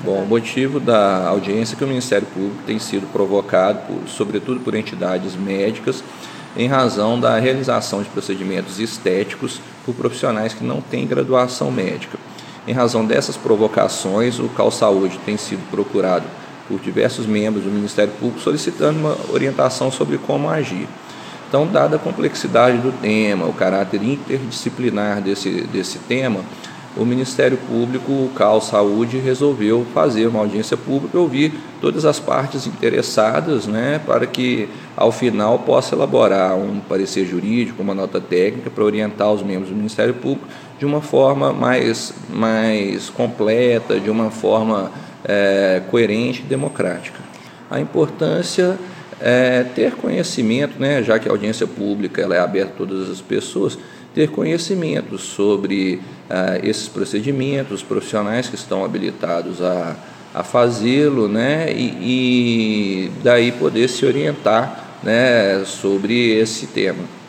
Bom, o motivo da audiência é que o Ministério Público tem sido provocado, sobretudo por entidades médicas, em razão da realização de procedimentos estéticos por profissionais que não têm graduação médica. Em razão dessas provocações, o CAU Saúde tem sido procurado por diversos membros do Ministério Público solicitando uma orientação sobre como agir. Então, dada a complexidade do tema, o caráter interdisciplinar desse tema, o Ministério Público, o CAU Saúde, resolveu fazer uma audiência pública e ouvir todas as partes interessadas, para que, ao final, possa elaborar um parecer jurídico, uma nota técnica para orientar os membros do Ministério Público de uma forma mais completa, de uma forma coerente e democrática. A importância é ter conhecimento, já que a audiência pública ela é aberta a todas as pessoas, ter conhecimento sobre esses procedimentos, os profissionais que estão habilitados a fazê-lo, e daí poder se orientar sobre esse tema.